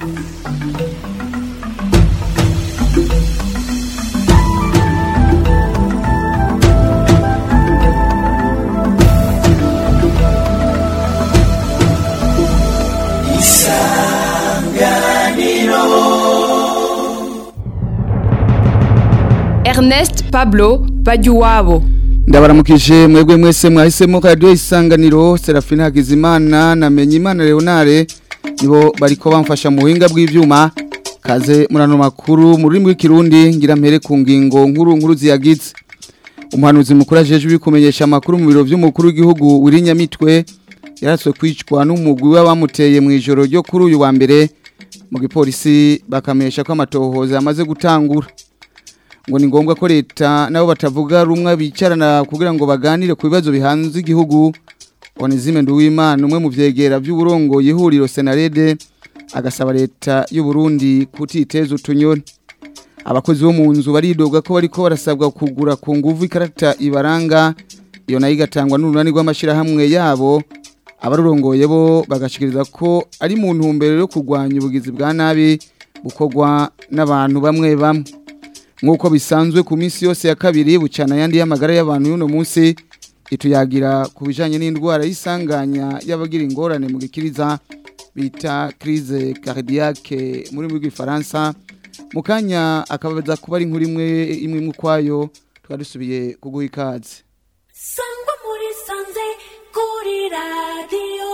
Ernest Pablo Bajuwabo. Ndabaramukije mwebwe mwese mwahisemo radio Isanganiro. Serafina Hakizimana na Menyimana Leonare nibo bariko bamfasha mu buhinga bw'ivyuma. Kaze murano makuru mu rurimi rw'ikirundi ngira mpere ku ngingo nkuru ziyagize. Umuhanuzi mukuru ajejwe kumenyesha amakuru mu biro vy'umukuru w'igihugu Wirinyamitwe yaratswe kwicwa n'umugwi w'abamuteye mu ijoro ryo kuri uyu wa mbere. Mu gipolisi bakamenyesha ko amatohoza amaze gutangura. Ngo ni ngombwa ko leta nabo batavuga rumwe bicarana kugira ngo baganire ku bibazo bihanze igihugu. Onezime Nduwimana umwe mu vyegera by'uburongo yihuriro Senarede agasaba leta y'u Burundi kutiteza utunyoni. Abakozi bo mu nzu baridoga ko bariko barasabwa kugura ku nguvu ikarata ibaranga iyo nayo igatangwa n'urunani rw'amashira hamwe yabo. Abarurongoye bo bagashikiriza ko ari mu ntumbero yo kurwanya ubugizi bwa nabi bukorwa n'abantu bamwe bamwe. Nkuko bisanzwe ku minsi yose ya kabiri bucana yandi y'amagara y'abantu y'uno munsi ituyagira ku bijanye n'indwara y'isanganya y'abagira ingorane mu gikiriza bita crise cardiaque muri rw'ifaransa. Mukanya akabaza kuba ari nkuri imwe kwayo twadusubiye kuguha ikaze. Sangwa muri sanze kuri radio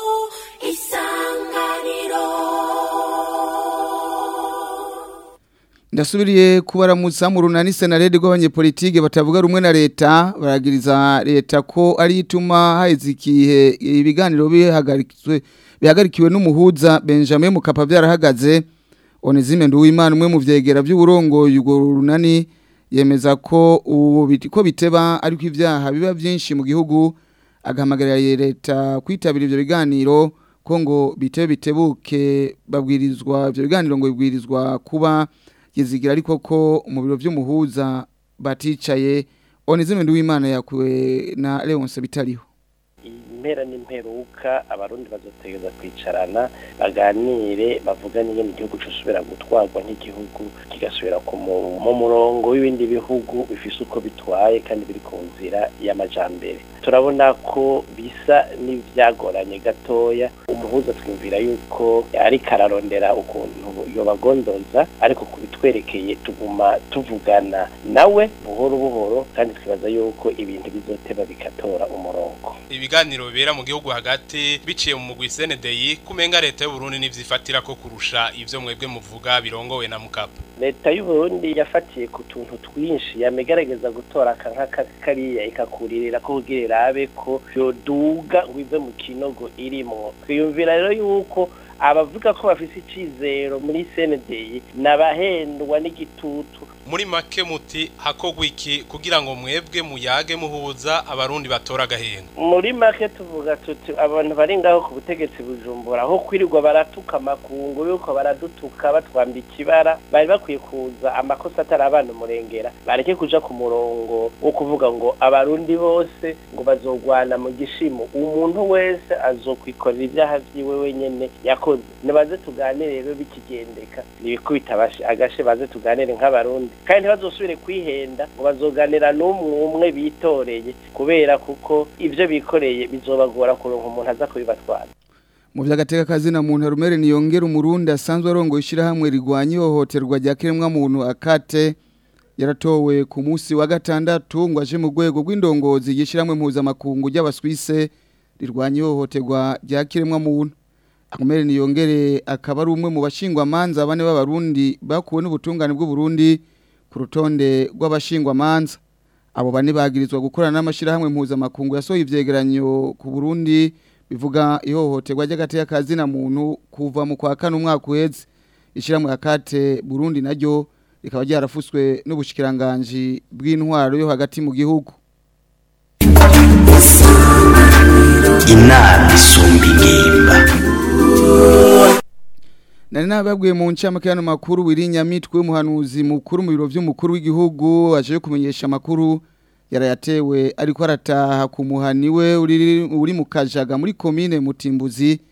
Isanganiro. Ndasubiriye kubaramutsa mu runani Senarede rw'abanyepolitike batavuga rumwe na leta baragiriza leta ko ari ituma hazikihe ibiganiro bihagarikiwe n'umuhuza Benjamin Mukapa byarahagaze. Onezime Nduwimana umwe mu vyegera by'uburongo yugo runani yemeza ko ko biteba ariko ivyaha biba byinshi mu gihugu agahamagarira leta kwitabira ivyo biganiro ko ngo bitebuke babwirizwa ivyo biganiro ngo bibwirizwa kuba yizigira ariko ko mu biro vy'umuhuza baticaye. Onezime Nduwimana yakuwe na Leonce Bitariho. Impera n'imperuka abarundi bazotegeza kwicarana baganire bavugane ingene igihugu cyosubira gutwarwa nk'igihugu kigasubira mu murongo w'ibindi bihugu bifise uko bitwaye kandi biri ku nzira y'amajambere. Turabona ko bisa n'ivyagoranye gatoya umuhuza twumvira yuko ari kararondera ukuntu yobagondoza ariko kubitwerekeye tuguma tuvugana nawe buhoro kandi twibaza yuko ibintu bizoteba bikatora umurongo. Ibiganiro bibera mu gihugu hagati biciye mu mugwi CNDI kumenga leta y'u Burundi nivyifatira ko kurusha ivyo mwebwe muvuga birongowe na Mukapa. Leta y'u Burundi yafatiye ku tuntu twinshi yamegerageza gutora kanka kariya ikakuririra ko kugira abe ko yoduga ngwive mu kinogo irimo. Twiyumvira rero yuko abavuga ko bafise icizero muri CNDI nabahendwa n'igitutu. Muri make muti hakogwa iki kugira ngo mwebwe muyage muhuza abarundi batora gahenga. Muri make tuvuga tuti abantu bari ngaho ku butegetsi Bujumbura aho kwirirwa baratuka amakungu yuko baradutuka batwambika ibara bari bakwiye kuza amakosa atarabana umurengera bareke kuja ku murongo wo kuvuga ngo abarundi bose ngo bazogwana mu gishimo umuntu wese azokwikorera ibyaha vyiwe wenyene yakoze. Nibaze tuganire rero bikigendeka nibikubita agashe baze tuganire nk'abarundi kandi bazosubire kwihenda ngo bazoganira n'umwe bitoreye kubera kuko ivyo bikoreye bizobagora kuronka umuntu aza kubibatwara. Mu vyagateka kazi na muntu Rumere Niyongera umurundi asanzwe arongo ishira hamwe rigwanye ihohoterwa rya kiremwa muntu akate yaratowe ku munsi wa gatandatu ngo aje mu rwego rw'indongozi yishiramwe impuza makungu y'abaswise rirwanye ihohoterwa rya kiremwa muntu. Rumere Niyongere akaba ari umwe mu bashingwa manza bane b'abarundi bakuwe n'ubutungane bw'u Burundi ku rutonde rw'abashingwa manza. Abo bane bagirizwa gukorana n'amashira hamwe impuza makungu yasohoye ivyegeranyo ku Burundi bivuga ihohoterwa ry'agateka kazi na muntu kuva mu kwa kane umwaka uheze. Ishiramwe akate Burundi naryo rikaba ryarafuswe n'ubushikiranganje bw'intwaro yo hagati mu gihugu. Inama isumba ingimba. Nari nababwiye mu ncamake makuru Wirinyamitwe umuhanuzi mukuru mu biro vy'umukuru w'igihugu aje kumenyesha makuru yarayatewe ariko arataha ku muhaniwe uri mu Kajaga muri commune Mutimbuzi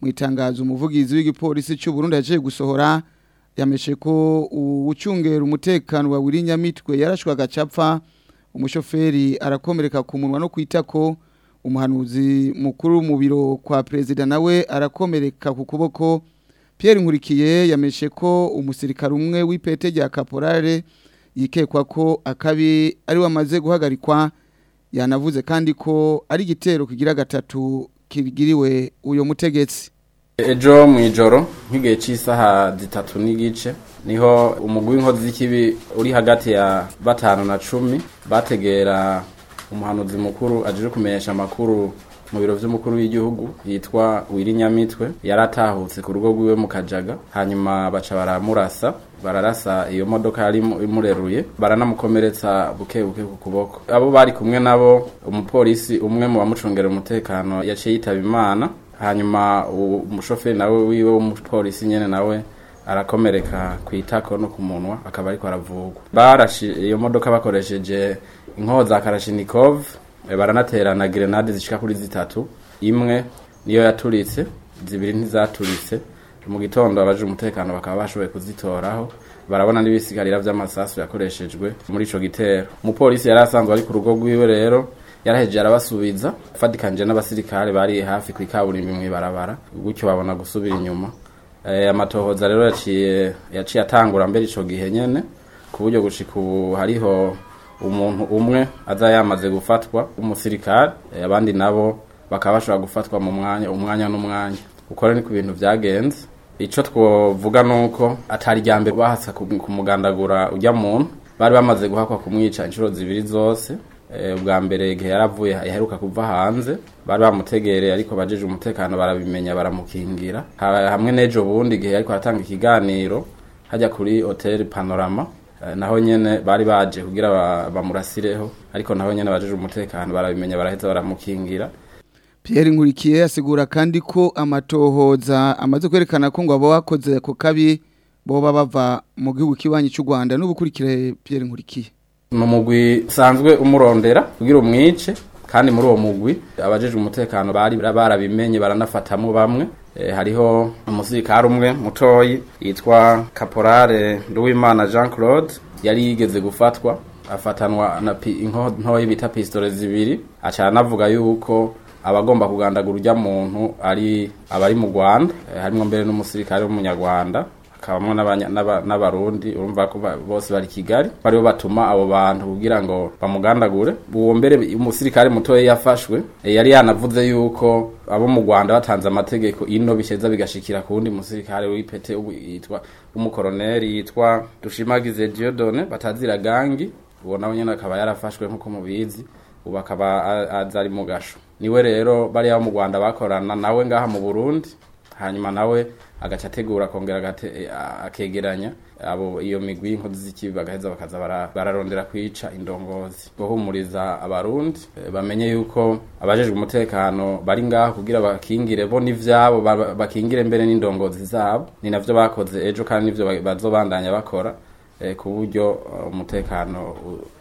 mu itangazo umuvugizi w'igipolisi cy'u Burundi yaje gusohora yameshe ko ucungera umutekano wa Wirinyamitwe yarashwa gacapfa umushoferi arakomereka ku munwa no kwitako umuhanuzi mukuru mu biro kwa president nawe arakomereka ku kuboko Pierre Nkurikiye yameshe ko umusirikare umwe w'ipete rya caporale yikekwa ko akabi ari wamaze guhagarikwa yanavuze kandi ko ari igitero kigira gatatu kigiriwe uyo mutegetsi ejo mwijoro nk'igihe cy'isaha 3 n'igice niho umugwi w'inkozi z'ikibi uri hagati ya 5 na 10 bategera umuhanuzi mukuru aje kumenyesha makuru mu biro vy'umukuru w'igihugu yitwa Wirinyamitwe yaratahutse ku rugo rwiwe mu Kajaga hanyuma baca baramurasa bararasa iyo modoka yari imureruye baranamukomeretsa buke ku kuboko abo bari kumwe nabo umupolisi umwe mu bamucungera umutekano yaciye yitaba Imana hanyuma umushoferi nawe wiwe w'umupolisi nyene nawe arakomereka kwitako no ku munwa akaba ariko aravugwa barashi iyo modoka bakoresheje inkoho za Kalashnikov baranaterana grenade zishika kuri 3 imwe niyo yaturitse zibiri ntizaturitse mu gitondo abaje umutekano bakaba bashoboye kuzitoraho barabona n'ibisigarira vy'amasasu yakoreshejwe muri ico gitero umupolisi yarasanzwe ari ku rugo rwiwe rero yaraheje arabasubiza fatikanje n'abasirikare bari hafi kwikaburimbi mu ibarabara gutyo babona gusubira inyuma amatohoza rero yaciye atangura mbere ico gihe nyene ku buryo gushika ubu hariho umuntu umwe aza yamaze gufatwa umusirikare abandi nabo bakaba bashobora gufatwa mu umwanya n'umwanya ukora ni ku bintu vyagenze ico twovuga nuko atari ryambe bahatsa kumugandagura ujya muntu bari bamaze guhakwa kumwica inshuro zibiri zose ubwa mbere igihe yaravuye yaheruka kuva hanze bari bamutegereye ariko bajeje umutekano barabimenya baramukingira hamwe n'ejo bundi igihe ariko aratanga ikiganiro hajya kuri Hotel Panorama naho nyene bari baje kugira bamurasireho ariko naho nyene bajeje umutekano barabimenya baraheza baramukingira Pierre Nkurikiye asigura kandi ko amatohoza amaze kwerekana ko ngo abo bakoze ko kabi boba bava mu gihugu kibanyi cy'u Rwanda n'ubukurikire Pierre Nkurikiye numugwi sanzwe umurondera kugira umwice kandi muri uwo mugwi abajeje umutekano bari barabimenye baranafatamo bamwe hariho umusirikare umwe mutoyi yitwa Caporale Nduwimana Jean Claude yari yigeze gufatwa afatanwa na inkoho bita pistolet zibiri aca navuga yuko abagomba kugandagura urya muntu ari abari mu Rwanda harimo mbere n'umusirikare w'umunyarwanda akabamwe n'abarundi urumva ko bose bari Kigali bari batuma abo bantu kugira ngo bamugandagure uwo mbere umusirikare mutoye yafashwe yari yanavuze yuko abo mu Rwanda batanze amategeko ino bisheza bigashikira ku wundi musirikare w'ipete yitwa umukoroneri yitwa Dushimagize Dieudonne batazira gangi uwo nawe nyene akaba yarafashwe nkuko mubizi ubu akaba azari mu gasho niwe rero bari abo mu Rwanda bakorana nawe ngaha mu Burundi hanyuma nawe agaca ategura kongera akegeranya abo iyo migwi y'inkozi z'ikibi bagaheza bakaza bararondera kwica indongozi guhumuriza abarundi bamenye yuko abajejwe umutekano bari ngaha kugira bakingire bo n'ivyabo bakingire mbere n'indongozi zabo ni navyo bakoze ejo kandi nivyo bazobandanya bakora ku buryo umutekano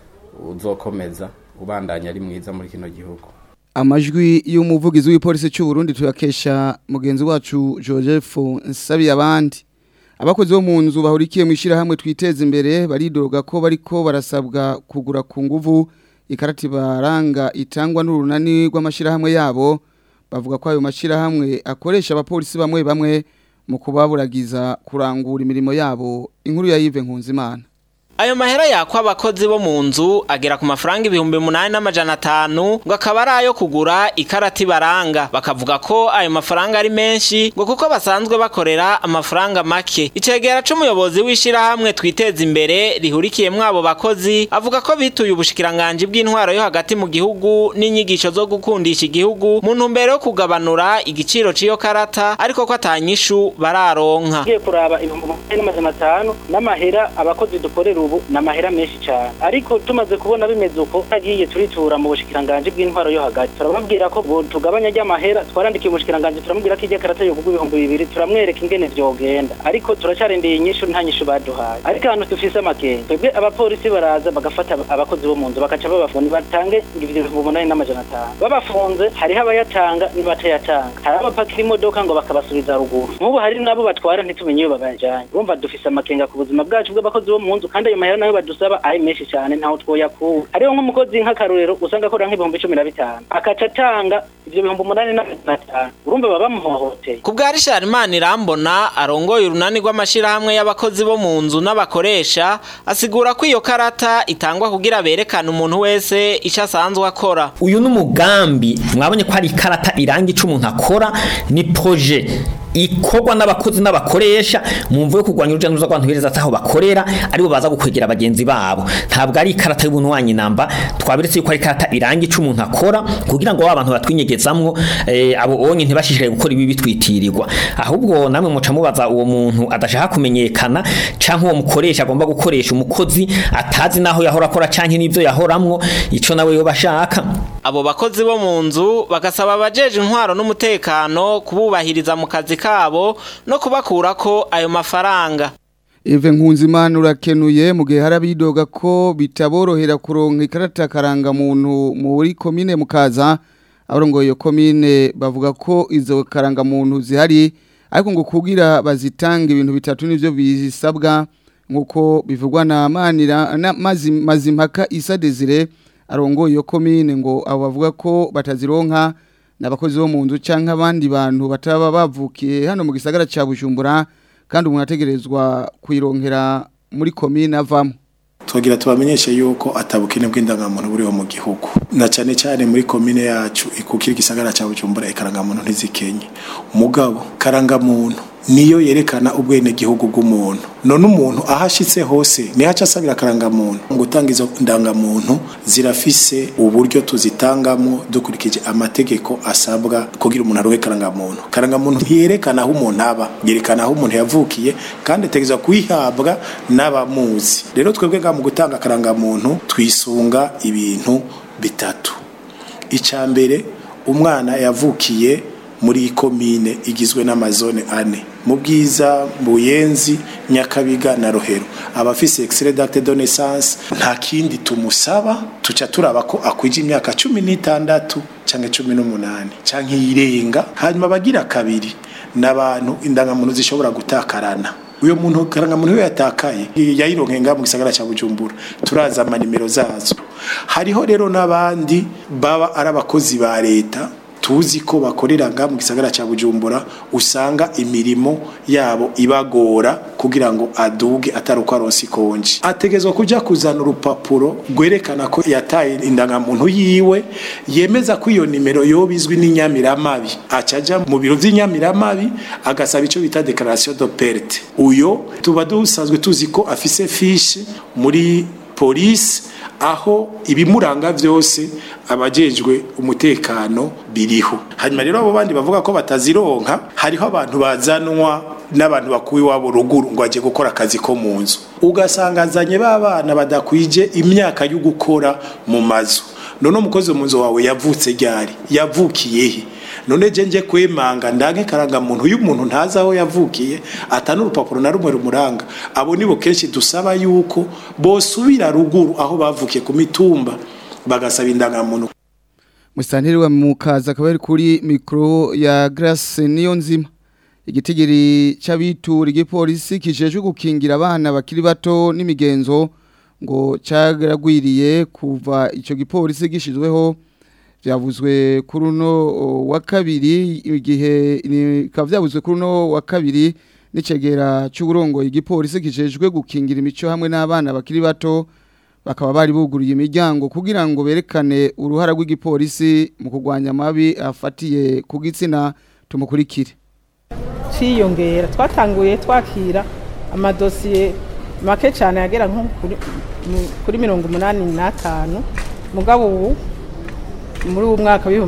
uzokomeza ubandanya ari mwiza muri kino gihugu amajwi y'umuvugizi w'ipolisi cy'u Burundi tuyakesha mugenzi wacu Joseph Nsabiyabandi abakozi bo mu nzu bahurikiye mu ishirahamwe twiteza imbere baridoga ko bariko barasabwa kugura ku nguvu ikarati baranga itangwa n'urunani rw'amashirahamwe yabo bavuga ko ayo mashirahamwe akoresha abapolisi bamwe mu kubaburagiza kurangura imirimo yabo inkuru ya Yves Nkunzimana Ayo mahera yakwa abakozi bo mu nzu agera ku mafaranga 8,500 ngo akaba ari ayo kugura ikarati baranga bakavuga ko ayo mafaranga ari menshi ngo kuko basanzwe bakorera amafaranga make icegera c'umuyobozi w'ishirahamwe twiteza imbere rihurikiyemwo abo bakozi avuga ko bituye ubushikiranganje bw'intwaro yo hagati mu gihugu n'inyigisho zo gukundisha igihugu mu ntumbero yo kugabanura igiciro c'iyo karata ariko ko atanyishu bararonka ngiye kuraba 8,500 n'amahera abakozi dukorera ubu n'amahera menshi cyane ariko tumaze kubona bimeze uko agiye turitura mu bushikiranganje bw'intwaro yo hagati turababwira ko tugabanya ry'amahera twarandikiye ubushikiranganje turamubwira ko ijya karata yo kugwa 200 turamwereka ingene vyogenda ariko turacarindiriye inyishu nta nyishu baduhaye ariko hano dufise amakenga twebwe abapolisi baraza bagafata abakozi bo mu nzu bakaca babafunga batange 8,500 babafunze hariho abayatanga nibatayatanga hari abapakira imodoka ngo bakabasubiza ruguru nk'ubu hari nabo batwara ntitumenye iyo babajanye urumva dufise amakenga ku buzima bwacu bw'abakozi bo mu nzu kandi ayo mahera nayo badusaba ari menshi cyane ntaho twoyakura hariho nk'umukozi nk'akarorero usanga akora nk'ibihumbi 15 akaca atanga ivyo 8,500 urumva baba muhohoteye ku bwa Richard Manirambona arongoye urunani rw'amashirahamwe y'abakozi bo mu nzu n'abakoresha asigura ko iyo karata itangwa kugira berekane umuntu wese ico asanzwe akora uyu n'umugambi mwabonye ko hari ikarata iranga ico umuntu akora ni projet ikorwa n'abakozi n'abakoresha mu mvuye kugwanya urujya n'uruza rw'abantu bereza ataho bakorera aribo baza gukwegera abagenzi babo ntabwo ari ikarata y'ubuntu wanyu namba twabiretse yuko ari ikarata iranga ico umuntu akora kugira ngo abantu batwinyegezamwo abo onye ntibashishikaye gukora ibi bitwitirirwa ahubwo namwe muca mubaza uwo muntu adashaka kumenyekana canke uwo mukoresha agomba gukoresha umukozi atazi naho yahora akora canke n'ivyo yahoramwo ico nawe yo bashaka abo bakozi bo mu nzu bagasaba abajeje intwaro n'umutekano kububahiriza mu kazi kabo no kubakurako ayo mafaranga Eve Nkunzimana urakenuye mu gihe harabidoga ko bitaborohera kuronka ikarata karanga muntu muri komine Mukaza abarongoye iyo komine bavuga ko izo karanga muntu zihari ariko ngo kugira bazitanga ibintu bitatu nivyo bisabwa nkuko bivugwa na Manira na Mazimpaka Isa Desire arongoye iyo komine ngo abo bavuga ko batazironka n'abakozi bo mu nzu canke abandi bantu bataba bavukiye hano mu gisagara ca Bujumbura kandi umuntu ategerezwa kwironkera muri komine avamo twagira tubamenyeshe yuko atabukene bw'indangamuntu buriho mu gihugu na cyane cyane muri komine yacu ikukira igisagara ca Bujumbura ikarangamuntu ntizikenye mugabo karangamuntu niyo yerekana ubwene gihugu bw'umuntu none umuntu ahashitse hose ni haca asabira karangamuntu ngo utanga izo ndangamuntu zirafise uburyo tuzitangamo dukurikije amategeko asabwa kugira umuntu arohe karangamuntu ntiyerekana aho umuntu aba yerekana aho umuntu yavukiye kandi ategeza kuyihabwa n'abamuzi rero twebwe mu gutanga karangamuntu twisunga ibintu bitatu icambere umwana yavukiye muri komine igizwe n'amazone 4 mu Bwiza Buyenzi Nyakabiga na Rohero abafise extrait d'acte de naissance nta kindi tumusaba tuca turaba ko akwije imyaka 16 canke 18 canke irenga hanyuma bagira kabiri n'abantu indangamuntu zishobora gutakarana uyo muntu karangamuntu we yatakaye yayironkenga mu gisagara ca Bujumbura turaza amanimero zazo hariho rero n'abandi baba arabakozi ba leta tuzi ko bakoreraga mu gisagara ca Bujumbura usanga imirimo yabo ibagora kugira ngo aduge ataruko aronsi konje ategezwa kuja kuzana urupapuro gwerekana ko yataye indangamuntu yiwe yemeza ko iyo nimero yobizwi n'inyamiramabi acaja mu biro vy'inyamiramabi agasaba ico bita déclaration de perte uyo tuba dusanzwe tuzi ko afise fiche muri police aho ibimuranga vyose abajejwe umutekano biriho hanyuma rero abo bandi bavuga ko batazironka hariho abantu bazanwa n'abantu bakuye wabo ruguru ngo aje gukora akazi ko mu nzu ugasangazanye babana badakwije imyaka yo gukora mu mazu none umukozi mu nzu wawe yavutse ryari yavukiyehe none jenje kwemanga ndange karangamuntu y'umuntu ntaza aho yavukiye atanu urupapuro na rumwe rumuranga abo nibo kenshi dusaba yuko bosubira ruguru aho bavukiye ku mitumba bagasaba indangamuntu Musanteri wa Mukaza akaba ari kuri mikro ya Grace Niyonzima igitigiri c'abitura igipolisi kijejwe gukingira abana bakiri bato n'imigenzo ngo cagaragwiriye kuva ico gipolisi gishizweho vyavuzwe kuri uno wa kabiri igihe vyavuzwe kuri uno wa kabiri n'icegera cy'uburongo igipolisi kijejwe gukingira imico hamwe n'abana bakiri bato bakaba bari buguriye imiryango kugira ngo berekane uruhara rw'igipolisi mu kurwanya amabi afatiye ku gitsina tumukurikire ciyongera twatanguye twakira amadosiye make cyane yagera nko kuri 85 mugabo ubu muri uwo mwaka wa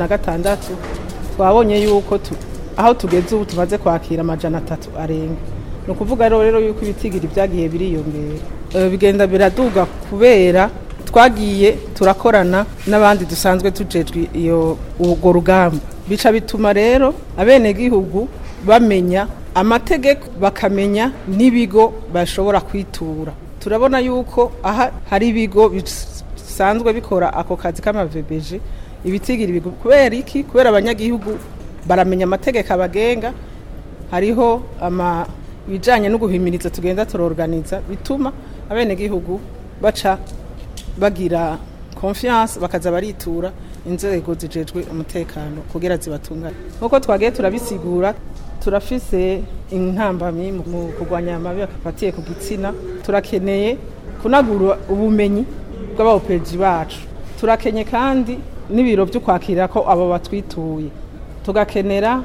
2016 twabonye yuko aho tugeze ubu tumaze kwakira 300 arenga ni ukuvuga rero yuko ibitigiri byagiye biriyongera bigenda biraduga kubera twagiye turakorana n'abandi dusanzwe tujejwe urwo rugamba bica bituma rero abenegihugu bamenya amategeko bakamenya n'ibigo bashobora kwitura turabona yuko aha hari ibigo bisanzwe bikora ako kazi k'amavebeje ibitigiri bigo kubera iki kubera abanyagihugu baramenya amategeko abagenga hariho ibijanye no guhimiriza tugenda turorganiza bituma abenegihugu baca bagira confiance bakaza baritura inzego zijejwe umutekano kugira zibatungane nkuko twagiye turabisigura turafise intambamyi mu kurwanya amabi afatiye ku gitsina turakeneye kunagura ubumenyi bw'abaopeji bacu turakenye kandi n'ibiro byo kwakira ko abo batwituye tugakenera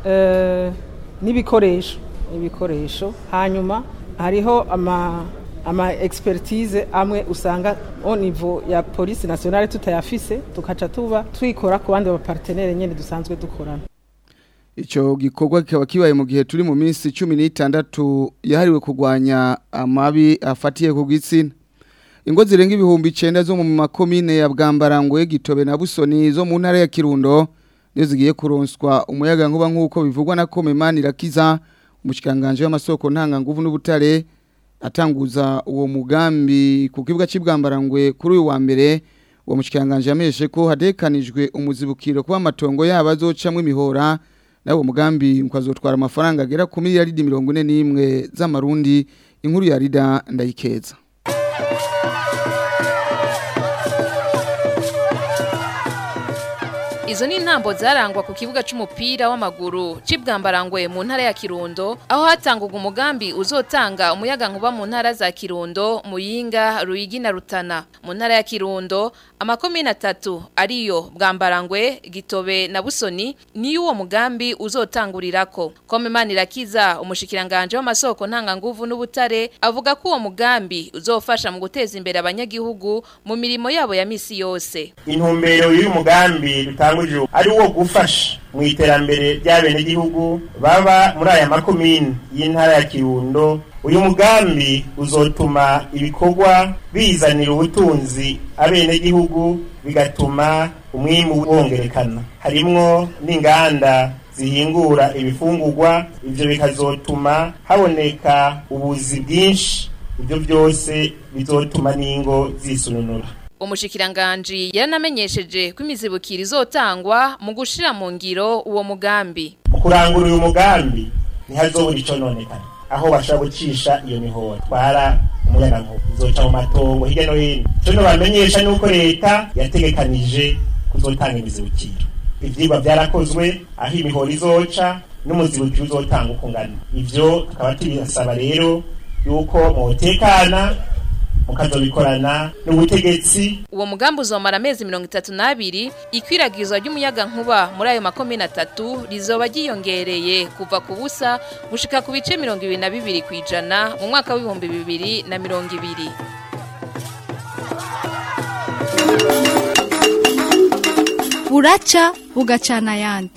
n'ibikoresho hanyuma hariho ama expertise amwe usanga au niveau ya police nationale tutayafise tukaca tuba twikora ku bandi ba partenaire nyene dusanzwe dukorana. Ico gikorwa kikaba kibaye mu gihe turi mu minsi 16 yahariwe kurwanya amabi afatiye ku gitsina. Ingo zirenga ibihumbi 9 zo mu makomine ya Bwambarangwe, Gitobe na Busoni zo mu ntara ya Kirundo nizo zigiye kuronswa umuyaga nkuba nkuko bivugwa na Komemani Rakiza umushikanganje w'amasoko ntanga nguvu n'ubutare atanguza uwo mugambi ku kibuga cy'Ibwambarangwe kuri uyu wa mbere. Uwo mushikanganje yameshe ko hadekanijwe umuzibukiro kuba amatongo yabo azocamwe imihora nawo mugambi ukazotwara amafaranga agera ku miliyaridi 41 z'amarundi. Inkuru ya Rida Ndayikeza. Izo ni intambo zarangwa ku kibuga c'umupira w'amaguru c'Ibwambarangwe mu ntara ya Kirundo aho hatangurwa umugambi uzotanga umuyaga nkuba mu ntara za Kirundo, Muyinga, Ruyigi na Rutana. Mu ntara ya Kirundo amakomine 3 ariyo Bwambarangwe, Gitobe na Busoni ni uwo mugambi uzotangurirako. Komemani Rakiza umushikiranganje w'amasoko ntanga nguvu n'ubutare avuga ko uwo mugambi uzofasha mu guteza imbere abanyagihugu mu mirimo yabo ya misi yose. Intumbero y'uyu mugambi ari wo gufasha mu iterambere ry'abene gihugu baba muri aya makomine y'intara ya Kirundo. Uyu mugambi uzotuma ibikorwa bizanira ubutunzi abene gihugu bigatuma umwimbu wongerekana. Harimwo n'inganda zihingura ibifungurwa, ivyo bikazotuma haboneka ubuzi bwinshi, ibyo byose bizotuma n'ingo zisununura. Umushikiranganje yanamenyesheje ko imizibukiro izotangwa mu gushira mu ngiro uwo mugambi. Kurangura uyu mugambi ntihazobura ico nonekana aho bashaka gucisha iyo mihora twara umuyaga nkuba izoca mu matongo hirya no hino. Cyo bamenyesha nuko leta yategekanije kuzotanga imizibukiro. Ivyigwa byarakozwe aho imihora izoca n'umuzibukiro uzotanga ukungana. Ivyo tukaba tubisaba rero yuko mutekana mukazobikorana n'ubutegetsi. Uwo mugambi uzomara amezi 32 ikwiragizwa ry'umuyaga nkuba muri ayo makomine 3 rizoba giyongereye kuva ku busa gushika ku bice 22 kwijana mu mwaka w'ibihumbi 2020. Buraca bugacana yandi.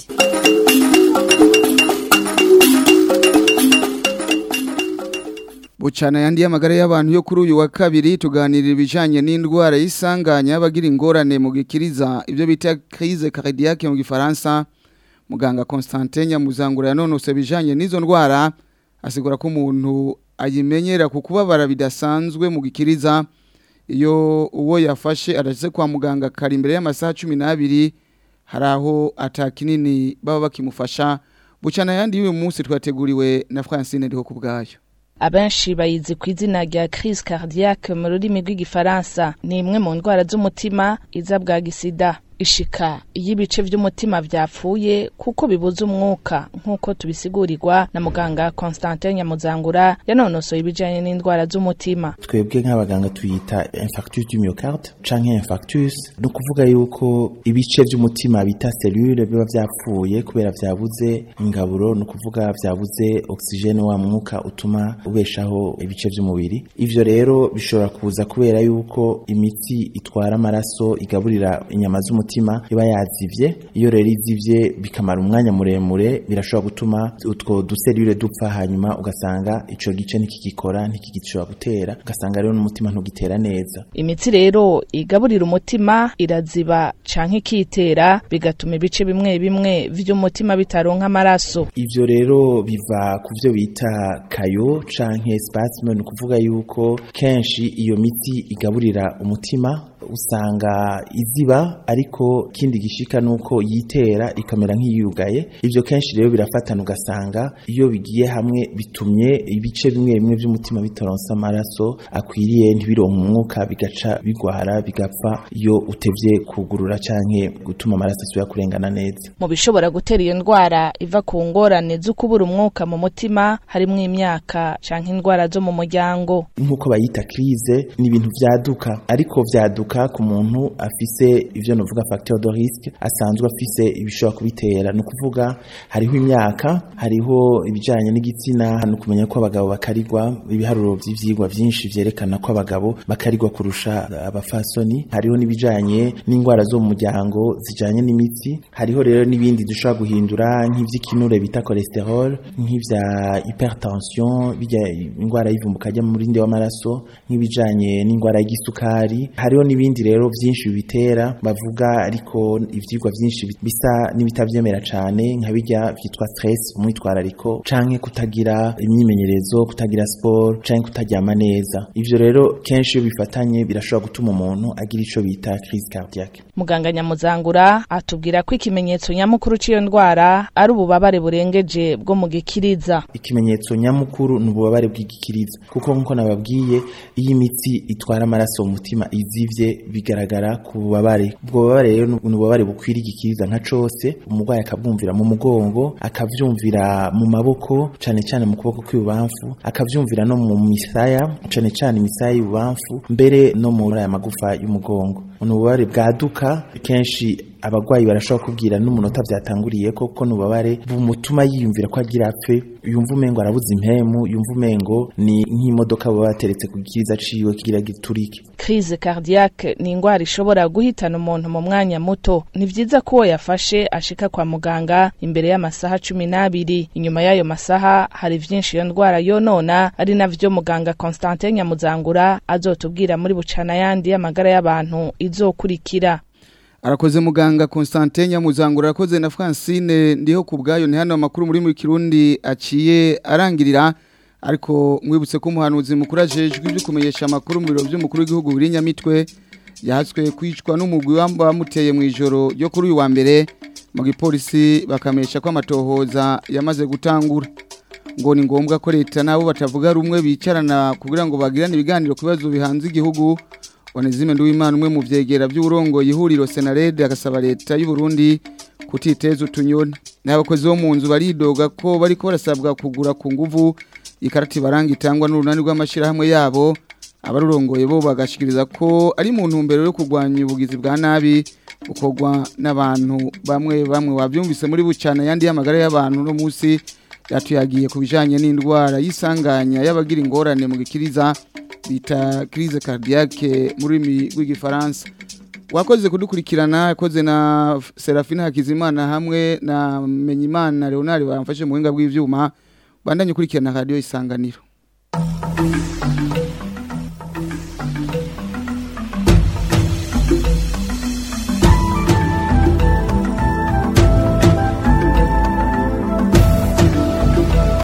Bucana yandi y'amagara y'abantu yo kuri uyu wa kabiri tuganirira ibijanye n'indwara y'isanganya bagira ingorane mu gikiriza ibyo bita crise cardiaque mu gifaransa. Muganga Constantin Nyamuzangura yanonose bijanye n'izo ndwara asigura ko umuntu ayimenyera ku kubabara bidasanzwe mu gikiriza iyo uwo yafashe adashyize kwa muganga kari imbere y'amasaha 12 haraho atakinini baba bakimufasha. Bucana yandi y'uyu munsi twateguriwe na Francine Ndiho kubgayo. Abenshi bayizi ku izina rya crise cardiaque mu rurimi rw'igifaransa. Ni imwe mu ndwara z'umutima iza bwa gisida. Ishika y'ibice by'umutima byapfuye kuko bibuza umwuka nkuko tubisigurirwa na muganga Constantin Nyamuzangura yanonosoye ibijanye n'indwara z'umutima. Twebwe nk'abaganga tuyita infarctus du myocarde canke infarctus, no kuvuga yuko ibice by'umutima bita cellule biba byapfuye kubera byabuze ingaburo, no kuvuga byabuze oxygene wa mwuka utuma ubeshaho ibice by'umubiri. Ivyo rero bishobora kuza kubera yuko imitsi itwara amaraso igaburira inyama z'umutima y'umutima iba yazivye. Iyo rero izivye bikamara umwanya muremure birashobora gutuma utwo duserire dupfa, hanyuma ugasanga ico gice ntikigikora, ntikigishobora gutera, ugasanga rero n'umutima ntugitera neza. Imitsi rero igaburira umutima iraziba canke ikitera, bigatuma ibice bimwe bimwe vy'umutima bitaronka amaraso. Ivyo rero biva ku vyo bita kayo canke spasme, ni kuvuga yuko kenshi iyo mitsi igaburira umutima usanga iziba, ariko kindi gishika nuko yitera ikamera nk'iyugaye. Ivyo kenshi rero birafatana, ugasanga iyo bigiye hamwe bitumye ibice bimwe bimwe by'umutima bitaronsa amaraso akwiriye, ntibironka umwuka, bigaca bigwara bigapfa iyo utevye kugurura canke gutuma amaraso asubira kurengana neza. Mu bishobora gutera iyo ndwara iva ku ngorane zo kubura umwuka mu mutima harimwo imyaka canke indwara zo mu muryango. Nkuko bayita crise, ni ibintu vyaduka, ariko vyaduka ku muntu afise ivyo novuga facteur de risque, asanzwe afise ibishobora kubitera. No kuvuga hariho imyaka, hariho ibijanye n'igitsina, no kumenya ko abagabo bakarigwa. Ibiharuro by'ivyigwa byinshi vyerekana ko abagabo bakarigwa kurusha abafasoni. Hariho n'ibijanye n'indwara zo mu muryango zijanye n'imitsi. Hariho rero n'ibindi dushobora guhindura nk'ivy'ikinure bita cholesterol, nk'ivya hypertension, bijya indwara y'ivumbuka rya murinde w'amaraso, nk'ibijanye n'indwara y'igisukari. Hariho n'ibindi rero byinshi bitera bavuga, ariko ivyigwa byinshi bisa n'ibitavyemera cane, nka bijya vyitwa stress, umwitwarariko, canke kutagira imyimenyerezo, kutagira sport, canke kutaryama neza. Ivyo rero kenshi iyo bifatanye birashobora gutuma umuntu agira ico bita crise cardiaque. Muganga Nyamuzangura atubwira ko ikimenyetso nyamukuru c'iyo ndwara ari ububabare burengeje bwo mu gikiriza. Ikimenyetso nyamukuru ni ububabare bw'igikiriza, kuko nkuko nababwiye iyi mitsi itwara amaraso mu mutima izivye bigaragara ku bubabare. Ubwo bubabare rero ni ububabare bukwira igikiriza nka cose, umurwayi akabwumvira mu mugongo, akavyumvira mu maboko, cane cane mu kuboko kw'ibubamfu, akavyumvira no mu misaya, cane cane imisaya y'ibubamfu, mbere no mu aya magufa y'umugongo. Ni ububabare bwaduka, kenshi abagwayi barashobora kubwira n'umunota vyatanguriye koko n'ubabare bumutuma yiyumvira ko agira apfe, yumva umengo arabuze impemu, yumva umengo ni nk'imodoka baba bateretse ku gikiriza ciwe kigira giturike. Crise cardiaque ni ingwara ishobora guhitana umuntu mu mwanya muto. Ni vyiza ko yafashe ashika kwa muganga imbere y'amasaha 12. Inyuma y'ayo masaha hari vyinshi iyo ndwara yonona, ari navyo muganga Constantin Nyamuzangura azotubwira muri bucana yandi y'amagara y'abantu izokurikira. Arakoze muganga Constantin Nyamuzangura, arakoze na Francine ndiho kubgayo. Ni hano amakuru muri Kirundi aciye arangirira, ariko mwibutse ko umuhanuzi mukuru ajejwe ibyo kumenyesha amakuru mu biro by'umukuru w'igihugu biri Nyamitwe yahatswe kwicwa n'umugwi wamuteye mu ijoro ryo kuri uyu wa mbere. Mu gipolisi bakamesha ko amatohoza yamaze gutangura, ngo ni ngombwa ko leta nabo batavuga rumwe bicarana kugira ngo bagirane ibiganiro ku bibazo bihanze igihugu. Onezime Nduwimana umwe mu vyegera by'uburongo yihuriro Senarede agasaba leta y'u Burundi kutiteza utunyoni. N'abakozi bo mu nzu baridoga ko bariko barasabwa kugura ku nguvu ikarati baranga itangwa n'urunani rw'amashirahamwe yabo. Abarurongoye bo bagashikiriza ko ari mu ntumbero yo kurwanya ubugizi bwa nabi ukogwa n'abantu bamwe wavyumvise muri bucana yandi y'amagara y'abantu no musi yatuyagiye kubijanye n'indwara y'isanganya y'abagira ingorane mu gikiriza bita crise cardiaque muri rw'igifaransa. Wakoze kudukurikirana, yakoze na Serafina Hakizimana hamwe na Menyimana Leonard bamfashe mu buhinga bw'ivyuma. Bandanye kurikirana radio Isanganiro.